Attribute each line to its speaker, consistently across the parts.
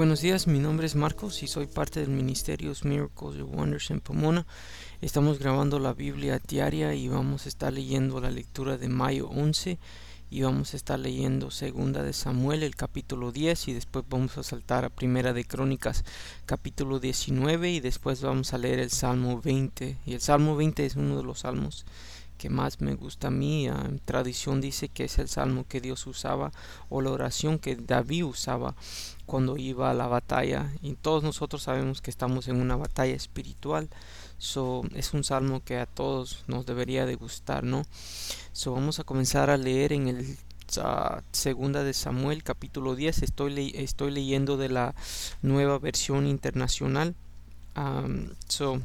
Speaker 1: Buenos días, mi nombre es Marcos y soy parte del ministerio Miracles and Wonders en Pomona. Estamos grabando la Biblia diaria y vamos a estar leyendo la lectura de mayo 11 y vamos a estar leyendo segunda de Samuel, el capítulo 10, y después vamos a saltar a primera de Crónicas, capítulo 19, y después vamos a leer el Salmo 20. Y el Salmo 20 es uno de los salmos que más me gusta a mí. Tradición dice que es el salmo que Dios usaba, o la oración que David usaba cuando iba a la batalla, y todos nosotros sabemos que estamos en una batalla espiritual. Es un salmo que a todos nos debería de gustar, ¿no? Vamos a comenzar a leer en el segunda de Samuel capítulo 10. Estoy leyendo de la nueva versión internacional. um, so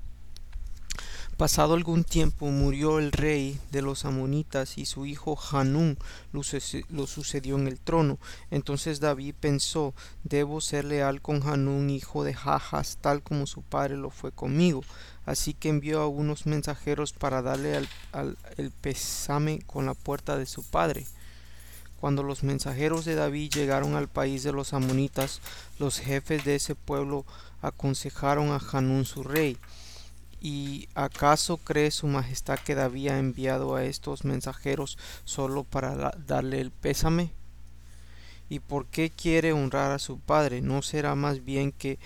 Speaker 1: Pasado algún tiempo murió el rey de los amonitas y su hijo Hanún lo sucedió en el trono. Entonces David pensó: debo ser leal con Hanún, hijo de Jajas, tal como su padre lo fue conmigo. Así que envió a unos mensajeros para darle el pésame con la puerta de su padre. Cuando los mensajeros de David llegaron al país de los amonitas, los jefes de ese pueblo aconsejaron a Hanún su rey: ¿y acaso cree su majestad que David ha enviado a estos mensajeros solo para darle el pésame? ¿Y por qué quiere honrar a su padre? ¿No será más bien que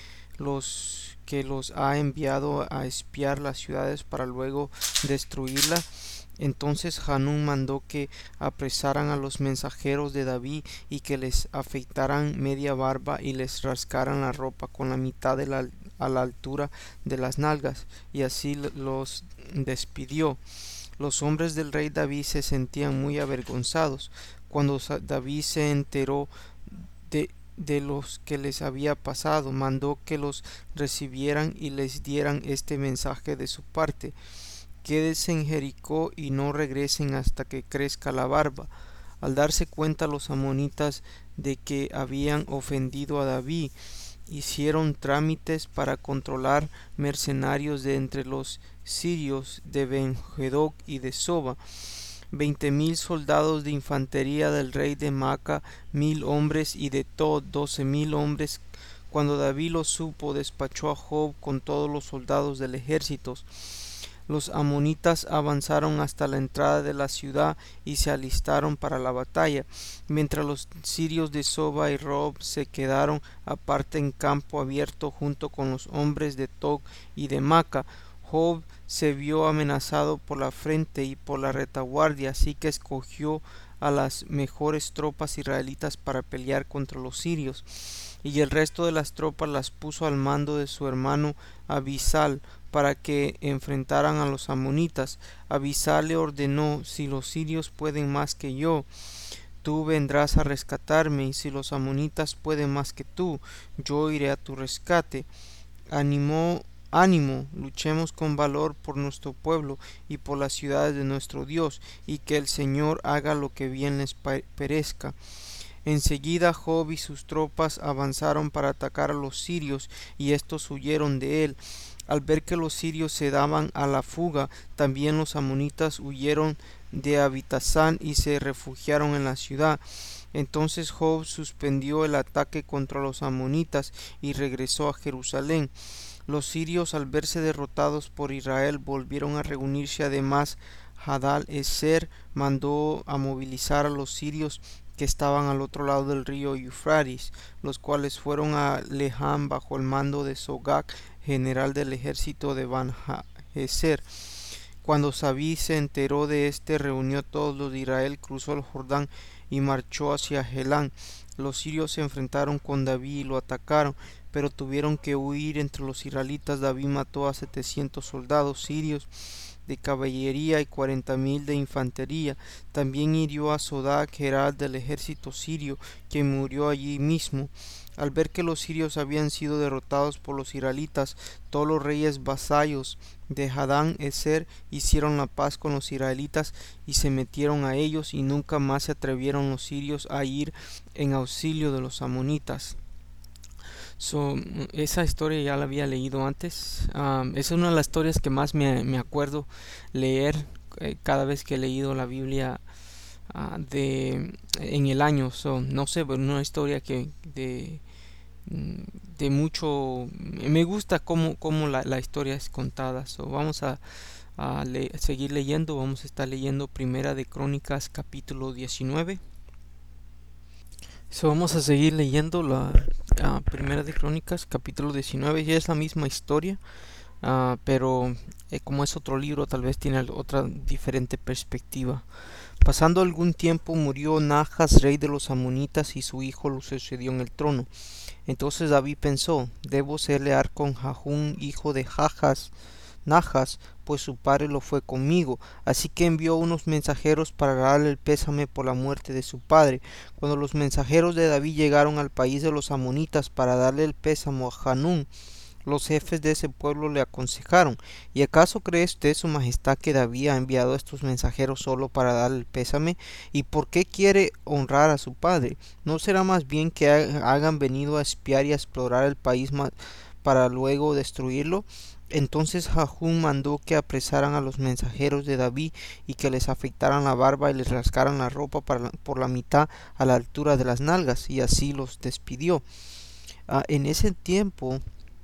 Speaker 1: los ha enviado a espiar las ciudades para luego destruirla? Entonces Hanún mandó que apresaran a los mensajeros de David y que les afeitaran media barba y les rascaran la ropa con la mitad a la altura de las nalgas, y así los despidió. Los hombres del rey David se sentían muy avergonzados. Cuando David se enteró de los que les había pasado, mandó que los recibieran y les dieran este mensaje de su parte: quédense en Jericó y no regresen hasta que crezca la barba. Al darse cuenta los amonitas de que habían ofendido a David, hicieron trámites para controlar mercenarios de entre los sirios de Ben-Hedog y de Soba, 20,000 soldados de infantería del rey de Maca, 1,000 hombres, y de Tod 12,000 hombres. Cuando David lo supo, despachó a Job con todos los soldados del ejército. Los amonitas avanzaron hasta la entrada de la ciudad y se alistaron para la batalla, mientras los sirios de Soba y Rob se quedaron aparte en campo abierto junto con los hombres de Tog y de Maca. Job se vio amenazado por la frente y por la retaguardia, así que escogió a las mejores tropas israelitas para pelear contra los sirios, y el resto de las tropas las puso al mando de su hermano Abisal para que enfrentaran a los amonitas. Abisal le ordenó: si los sirios pueden más que yo, tú vendrás a rescatarme, y si los amonitas pueden más que tú, yo iré a tu rescate. Ánimo, luchemos con valor por nuestro pueblo y por las ciudades de nuestro Dios, y que el Señor haga lo que bien les parezca. Enseguida Job y sus tropas avanzaron para atacar a los sirios, y éstos huyeron de él. Al ver que los sirios se daban a la fuga, también los amonitas huyeron de Abitasán y se refugiaron en la ciudad. Entonces Job suspendió el ataque contra los amonitas y regresó a Jerusalén. Los sirios, al verse derrotados por Israel, volvieron a reunirse. Además, Hadal-ezer mandó a movilizar a los sirios que estaban al otro lado del río Eufrates, los cuales fueron a Lejam bajo el mando de Sogak, general del ejército de Ban-Haezer. Cuando David se enteró de esto, reunió a todos los de Israel, cruzó el Jordán y marchó hacia Helán. Los sirios se enfrentaron con David y lo atacaron, pero tuvieron que huir entre los israelitas. David mató a 700 soldados sirios de caballería y 40,000 de infantería. También hirió a Sodak, general del ejército sirio, quien murió allí mismo. Al ver que los sirios habían sido derrotados por los israelitas, todos los reyes vasallos de Hadán-ezer hicieron la paz con los israelitas y se metieron a ellos, y nunca más se atrevieron los sirios a ir en auxilio de los amonitas. Esa historia ya la había leído antes. Es una de las historias que más me acuerdo leer cada vez que he leído la Biblia en el año. No sé, pero una historia mm, de mucho. Me gusta cómo la historia es contada. So, vamos a seguir leyendo. Vamos a estar leyendo Primera de Crónicas capítulo 19. So, vamos a seguir leyendo la Primera de Crónicas capítulo 19. Ya es la misma historia, pero como es otro libro, tal vez tiene otra diferente perspectiva. Pasando algún tiempo murió Najas, rey de los amonitas, y su hijo lo sucedió en el trono. Entonces David pensó: debo ser leal con Jahún, hijo de Najas, pues su padre lo fue conmigo. Así que envió unos mensajeros para darle el pésame por la muerte de su padre. Cuando los mensajeros de David llegaron al país de los amonitas para darle el pésamo a Hanún, los jefes de ese pueblo le aconsejaron: ¿y acaso cree usted, su majestad, que David ha enviado a estos mensajeros solo para darle el pésame? ¿Y por qué quiere honrar a su padre? ¿No será más bien que hagan venido a espiar y a explorar el país para luego destruirlo? Entonces Jahún mandó que apresaran a los mensajeros de David y que les afeitaran la barba y les rascaran la ropa por la mitad a la altura de las nalgas, y así los despidió. En ese tiempo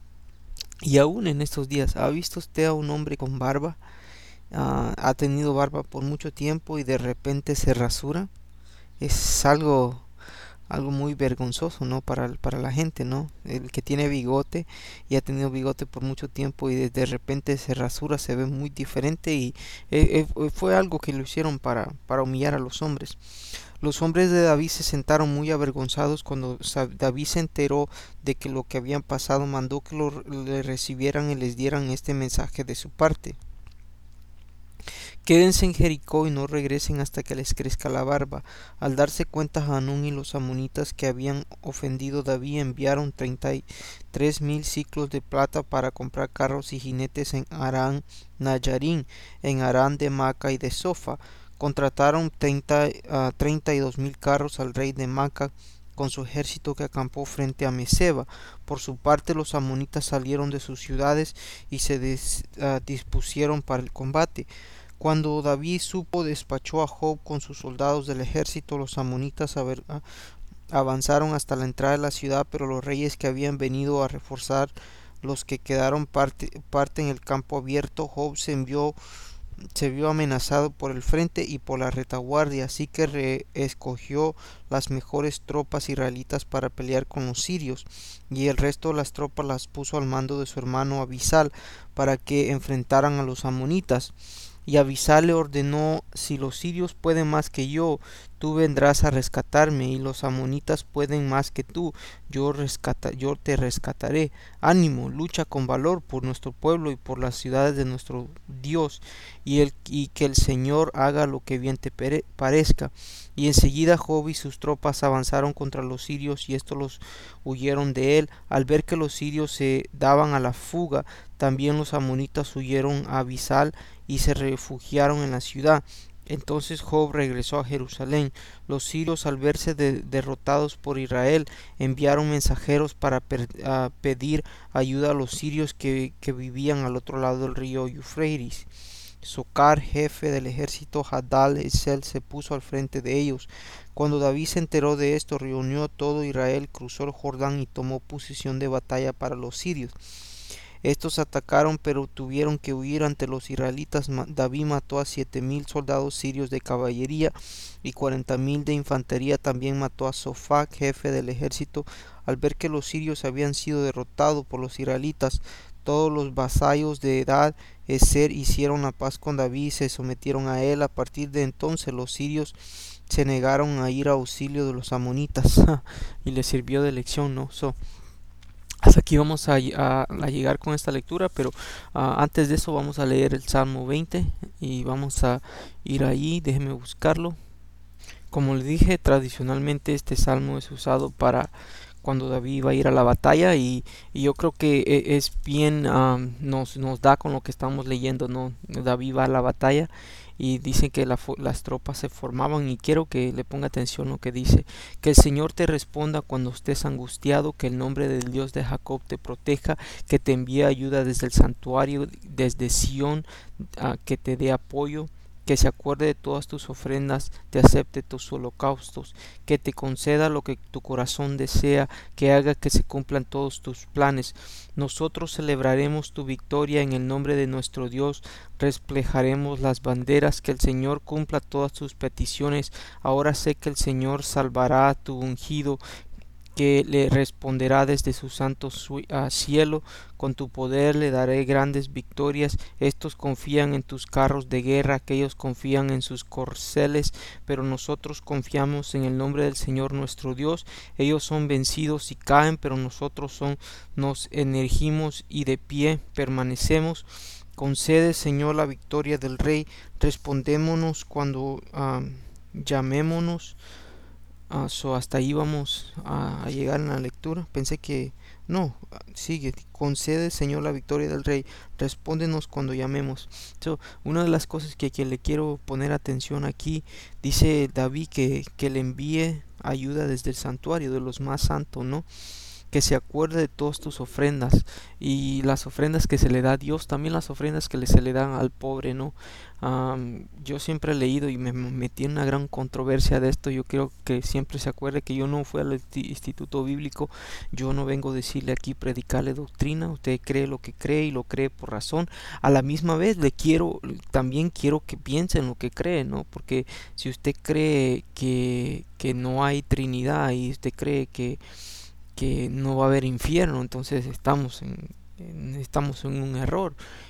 Speaker 1: y aún en estos días, ¿ha visto usted a un hombre con barba? Ha tenido barba por mucho tiempo y de repente se rasura. Es algo muy vergonzoso, ¿no? Para la gente, ¿no? El que tiene bigote y ha tenido bigote por mucho tiempo y de repente se rasura, se ve muy diferente, y fue algo que lo hicieron para humillar a los hombres. Los hombres de David se sentaron muy avergonzados. Cuando David se enteró de que lo que habían pasado, mandó que le recibieran y les dieran este mensaje de su parte: quédense en Jericó y no regresen hasta que les crezca la barba. Al darse cuenta Hanún y los amonitas que habían ofendido a David, enviaron 33,000 siclos de plata para comprar carros y jinetes en Aram Nayarín, en Aram de Maca y de Sofa. Contrataron 32,000 carros al rey de Maca con su ejército, que acampó frente a Meseba. Por su parte, los amonitas salieron de sus ciudades y se dispusieron para el combate. Cuando David supo, despachó a Joab con sus soldados del ejército. Los amonitas avanzaron hasta la entrada de la ciudad, pero los reyes que habían venido a reforzar los que quedaron parte en el campo abierto. Joab se vio amenazado por el frente y por la retaguardia, así que escogió las mejores tropas israelitas para pelear con los sirios, y el resto de las tropas las puso al mando de su hermano Abisal para que enfrentaran a los amonitas. Y Abisal le ordenó: si los sirios pueden más que yo, tú vendrás a rescatarme, y los amonitas pueden más que tú, yo te rescataré. Ánimo, lucha con valor por nuestro pueblo y por las ciudades de nuestro Dios, y que el Señor haga lo que bien te parezca. Y enseguida Job y sus tropas avanzaron contra los sirios, y estos los huyeron de él. Al ver que los sirios se daban a la fuga, también los amonitas huyeron a Abisal y se refugiaron en la ciudad. Entonces Job regresó a Jerusalén. Los sirios, al verse derrotados por Israel, enviaron mensajeros para pedir ayuda a los sirios que vivían al otro lado del río Eufrates. Socar, jefe del ejército Hadal Ezel, se puso al frente de ellos. Cuando David se enteró de esto, reunió todo Israel, cruzó el Jordán y tomó posición de batalla para los sirios. Estos atacaron, pero tuvieron que huir ante los israelitas. David mató a 7,000 soldados sirios de caballería y 40,000 de infantería. También mató a Sofac, jefe del ejército. Al ver que los sirios habían sido derrotados por los israelitas, todos los vasallos de Edad Ezer hicieron la paz con David y se sometieron a él. A partir de entonces los sirios se negaron a ir a auxilio de los amonitas y les sirvió de lección, ¿no? Hasta aquí vamos a llegar con esta lectura, pero antes de eso vamos a leer el Salmo 20 y vamos a ir ahí. Déjeme buscarlo. Como le dije, tradicionalmente este salmo es usado para cuando David va a ir a la batalla, y yo creo que es bien, nos da con lo que estamos leyendo, ¿no? David va a la batalla y dicen que las tropas se formaban, y quiero que le ponga atención lo que dice: que el Señor te responda cuando estés angustiado, que el nombre del Dios de Jacob te proteja, que te envíe ayuda desde el santuario, desde Sión, que te dé apoyo, que se acuerde de todas tus ofrendas, te acepte tus holocaustos, que te conceda lo que tu corazón desea, que haga que se cumplan todos tus planes. Nosotros celebraremos tu victoria en el nombre de nuestro Dios, reflejaremos las banderas, que el Señor cumpla todas tus peticiones. Ahora sé que el Señor salvará a tu ungido, que le responderá desde su santo cielo. Con tu poder le daré grandes victorias. Estos confían en tus carros de guerra, aquellos confían en sus corceles, pero nosotros confiamos en el nombre del Señor nuestro Dios. Ellos son vencidos y caen, pero nosotros nos energimos y de pie permanecemos. Concede, Señor, la victoria del Rey. Respondémonos cuando llamémonos. Hasta ahí vamos a llegar en la lectura. Pensé que no, sigue. Concede, Señor, la victoria del Rey. Respóndenos cuando llamemos. Una de las cosas que le quiero poner atención aquí, dice David que le envíe ayuda desde el santuario de los más santos, ¿no? Que se acuerde de todas tus ofrendas, y las ofrendas que se le da a Dios, también las ofrendas que se le dan al pobre, ¿no? Yo siempre he leído y me metí en una gran controversia de esto. Yo quiero que siempre se acuerde que yo no fui al instituto bíblico. Yo no vengo a decirle aquí, predicarle doctrina. Usted cree lo que cree y lo cree por razón. A la misma vez también quiero que piense en lo que cree, ¿no? Porque si usted cree que no hay Trinidad, y usted cree que no va a haber infierno, entonces estamos en un error.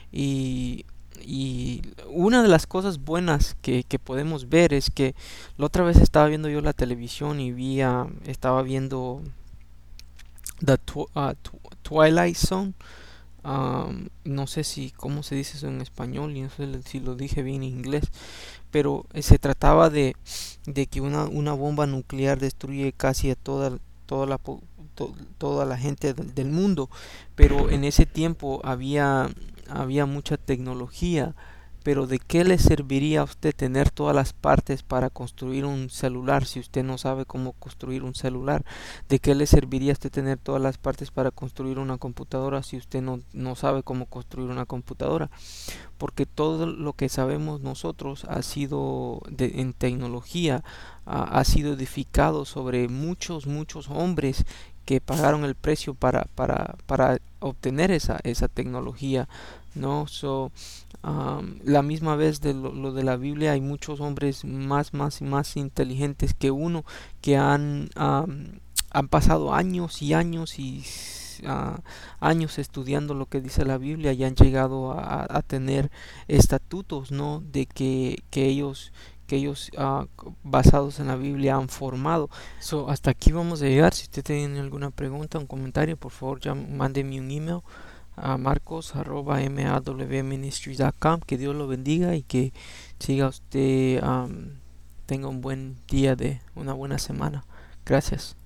Speaker 1: Y una de las cosas buenas que podemos ver es que la otra vez estaba viendo yo la televisión y estaba viendo Twilight Zone. No sé cómo se dice eso en español, y no sé si lo dije bien en inglés, pero se trataba de que una bomba nuclear destruye casi a toda la gente del mundo. Pero en ese tiempo había mucha tecnología. Pero ¿de qué le serviría a usted tener todas las partes para construir un celular si usted no sabe cómo construir un celular? ¿De qué le serviría a usted tener todas las partes para construir una computadora si usted no sabe cómo construir una computadora? Porque todo lo que sabemos nosotros ha sido en tecnología, ha sido edificado sobre muchos hombres que pagaron el precio para obtener esa tecnología, ¿no? La misma vez de lo de la Biblia, hay muchos hombres más inteligentes que uno, que han pasado años y años años estudiando lo que dice la Biblia, y han llegado a tener estatutos, ¿no? De que ellos basados en la Biblia han formado. Hasta aquí vamos a llegar. Si usted tiene alguna pregunta, un comentario, por favor ya mándeme un email a marcos@mawministries.com. Que Dios lo bendiga y que siga usted, tenga un buen día, una buena semana. Gracias.